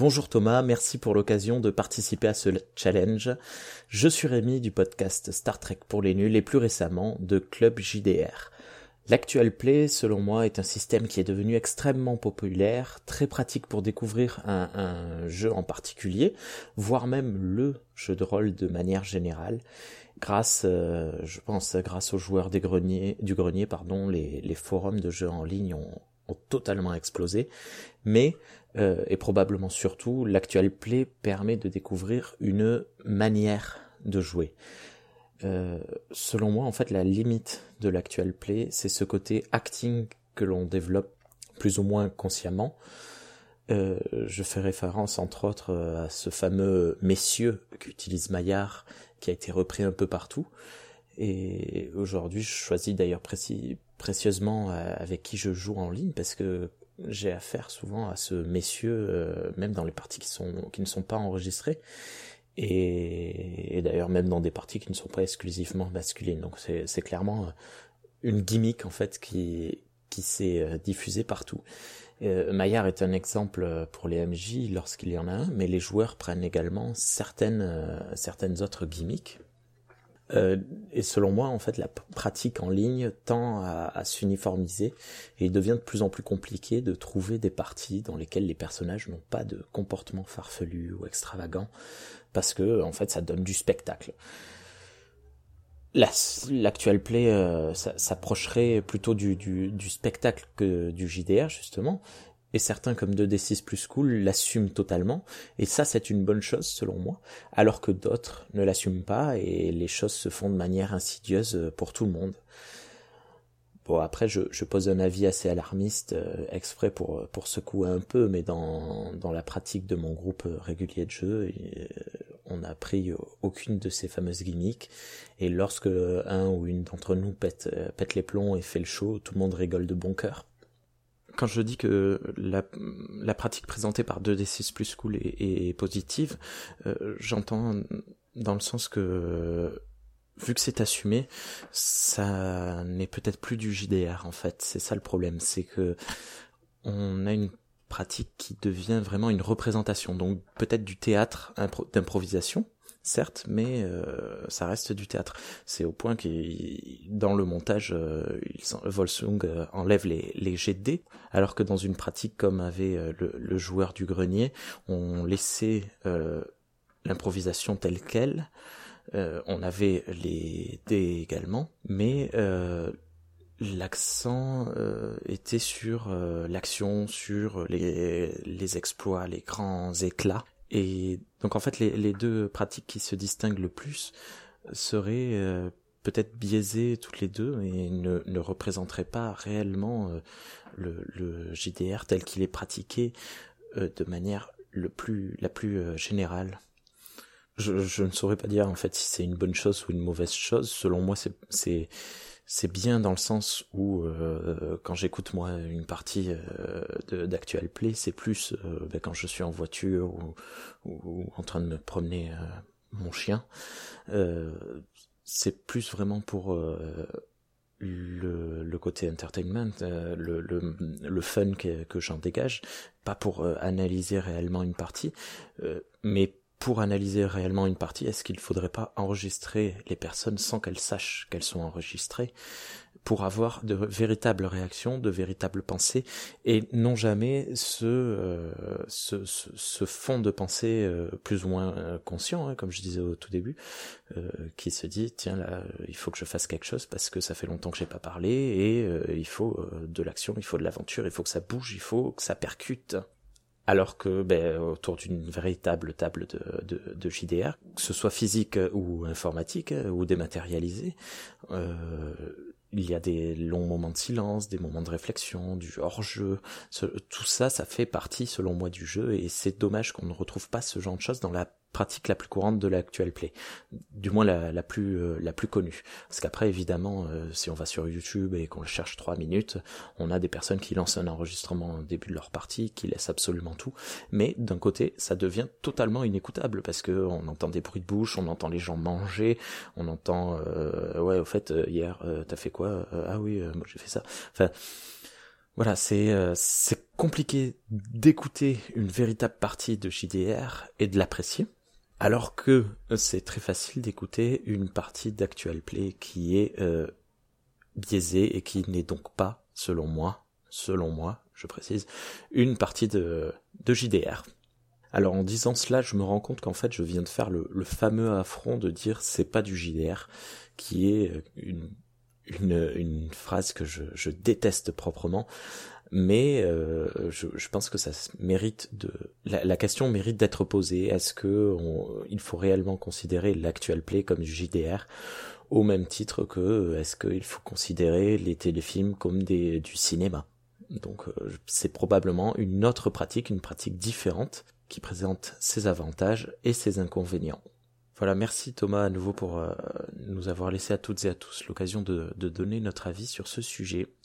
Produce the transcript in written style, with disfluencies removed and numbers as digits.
Bonjour Thomas, merci pour l'occasion de participer à ce challenge. Je suis Rémi du podcast Star Trek pour les nuls et plus récemment de Club JDR. L'Actual Play, selon moi, est un système qui est devenu extrêmement populaire, très pratique pour découvrir un jeu en particulier, voire même le jeu de rôle de manière générale. Grâce aux joueurs du grenier, les forums de jeux en ligne ont totalement explosé, mais et probablement surtout, l'Actual Play permet de découvrir une manière de jouer. Selon moi, en fait, la limite de l'Actual Play, c'est ce côté acting que l'on développe plus ou moins consciemment. Je fais référence entre autres à ce fameux messieurs qu'utilise Maillard, qui a été repris un peu partout. Et aujourd'hui, je choisis d'ailleurs précieusement avec qui je joue en ligne, parce que j'ai affaire souvent à ce messieurs, même dans les parties qui ne sont pas enregistrées, et d'ailleurs même dans des parties qui ne sont pas exclusivement masculines. Donc c'est clairement une gimmick en fait qui s'est diffusée partout. Maillard est un exemple pour les MJ lorsqu'il y en a un, mais les joueurs prennent également certaines autres gimmicks. Et selon moi, en fait, la pratique en ligne tend à s'uniformiser et il devient de plus en plus compliqué de trouver des parties dans lesquelles les personnages n'ont pas de comportement farfelu ou extravagant, parce que, en fait, ça donne du spectacle. L'Actual Play s'approcherait plutôt du spectacle que du JDR, justement, et certains comme 2D6 plus cool l'assument totalement, et ça c'est une bonne chose selon moi, alors que d'autres ne l'assument pas, et les choses se font de manière insidieuse pour tout le monde. Bon, après je pose un avis assez alarmiste, exprès pour secouer un peu, mais dans la pratique de mon groupe régulier de jeu, on n'a pris aucune de ces fameuses gimmicks, et lorsque un ou une d'entre nous pète les plombs et fait le show, tout le monde rigole de bon cœur. Quand je dis que la pratique présentée par 2D6 plus cool est positive, j'entends dans le sens que, vu que c'est assumé, ça n'est peut-être plus du JDR en fait. C'est ça le problème, c'est que on a une pratique qui devient vraiment une représentation, donc peut-être du théâtre d'improvisation, certes, mais ça reste du théâtre. C'est au point que dans le montage, Volsung enlève les jets de dés, alors que dans une pratique comme avait le joueur du grenier, on laissait l'improvisation telle quelle. On avait les dés également, mais l'accent était sur l'action, sur les exploits, les grands éclats. Et donc en fait les deux pratiques qui se distinguent le plus seraient peut-être biaisées toutes les deux et ne représenteraient pas réellement le JDR tel qu'il est pratiqué de manière la plus générale. Je ne saurais pas dire en fait si c'est une bonne chose ou une mauvaise chose. Selon moi c'est bien dans le sens où quand j'écoute moi une partie d'Actual Play, c'est plus quand je suis en voiture ou en train de me promener mon chien. C'est plus vraiment pour le côté entertainment, le fun que j'en dégage, pas pour analyser réellement une partie, mais pour analyser réellement une partie, est-ce qu'il ne faudrait pas enregistrer les personnes sans qu'elles sachent qu'elles sont enregistrées, pour avoir de véritables réactions, de véritables pensées, et non jamais ce fond de pensée plus ou moins conscient, hein, comme je disais au tout début, qui se dit tiens là il faut que je fasse quelque chose parce que ça fait longtemps que j'ai pas parlé et il faut de l'action, il faut de l'aventure, il faut que ça bouge, il faut que ça percute. Alors que autour d'une véritable table de JDR, que ce soit physique ou informatique ou dématérialisée, il y a des longs moments de silence, des moments de réflexion, du hors-jeu. Tout ça, ça fait partie, selon moi, du jeu, et c'est dommage qu'on ne retrouve pas ce genre de choses dans la pratique la plus courante de l'Actual Play, du moins la plus connue. Parce qu'après, évidemment, si on va sur YouTube et qu'on cherche 3 minutes, on a des personnes qui lancent un enregistrement au début de leur partie, qui laissent absolument tout, mais d'un côté, ça devient totalement inécoutable, parce que on entend des bruits de bouche, on entend les gens manger, on entend ouais, au fait, hier, t'as fait quoi? Ah oui, moi j'ai fait ça. Enfin, Voilà, c'est compliqué d'écouter une véritable partie de JDR et de l'apprécier, alors que c'est très facile d'écouter une partie d'Actual Play qui est biaisée et qui n'est donc pas, selon moi, je précise, une partie de JDR. Alors en disant cela, je me rends compte qu'en fait je viens de faire le fameux affront de dire c'est pas du JDR, qui est une phrase que je déteste proprement, mais je pense que ça mérite la question mérite d'être posée. Est-ce que il faut réellement considérer l'Actual Play comme du JDR au même titre que est-ce qu'il faut considérer les téléfilms comme du cinéma? Donc c'est probablement une autre pratique, une pratique différente qui présente ses avantages et ses inconvénients. Voilà, merci Thomas à nouveau pour nous avoir laissé à toutes et à tous l'occasion de donner notre avis sur ce sujet.